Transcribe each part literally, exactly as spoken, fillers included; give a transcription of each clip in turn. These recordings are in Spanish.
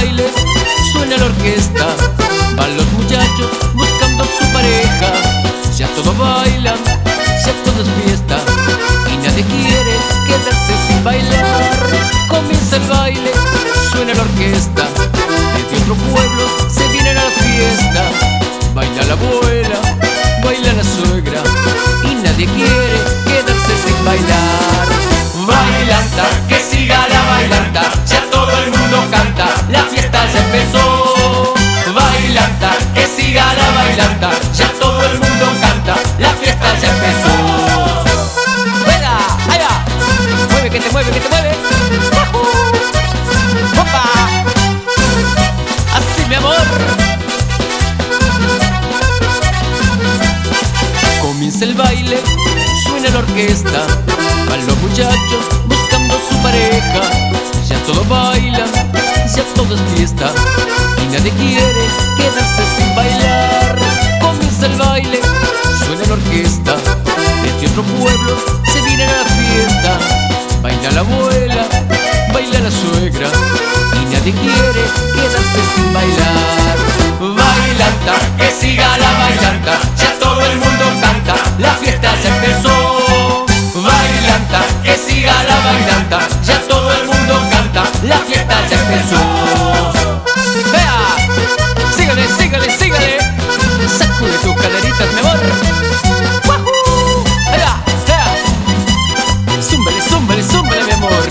baile, suena la orquesta. Van los muchachos buscando su pareja. Ya todos bailan, ya todo es fiesta, y nadie quiere quedarse sin bailar. Comienza el baile, suena la orquesta. Desde otro pueblo se viene a la fiesta. Baila la abuela, baila la suegra, y nadie quiere quedarse sin bailar. Bailanta, que siga la bailanta, ya todo el mundo canta, la fiesta ya empezó. Bailanta, que siga la bailanta, ya todo el mundo canta, la fiesta ya empezó. ¡Venga! ¡Ahí va! Mueve, que te mueve, que te mueve. ¡Opa! Así, mi amor. Comienza el baile, suena la orquesta. Van los muchachos buscando su pareja. Ya todos bailan, ya todo es fiesta, y nadie quiere quedarse sin bailar. Comienza el baile, suena la orquesta. Desde otro pueblo se viene a la fiesta. Baila la abuela, baila la suegra, y nadie quiere quedarse sin bailar. Bailanta, que siga la bailanta, ya todo el mundo canta, la fiesta ya empezó. Bailanta, que siga la bailanta, ya todo el mundo canta, la fiesta ya empezó. ¡Vea! Sígale, sígale, sígale. Sacude tus caderitas, mi amor. ¡Wahoo! ¡Ahí va! ¡Vea! Zúmbale, zúmbale, zúmbale, mi amor.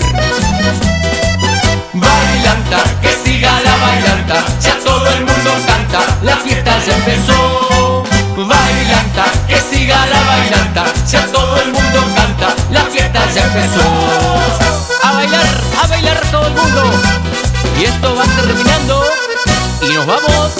Bailanta, que siga la bailanta, ya todo el mundo canta, la fiesta ya empezó. Bailanta, que siga la bailanta, ya todo el mundo canta, la fiesta ya empezó. A bailar, a bailar todo el mundo. Y esto va terminando y nos vamos.